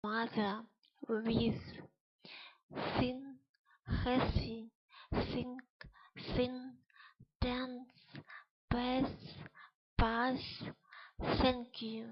mother with sin, hissing, sink, sin, dance, pass, pass. Thank you.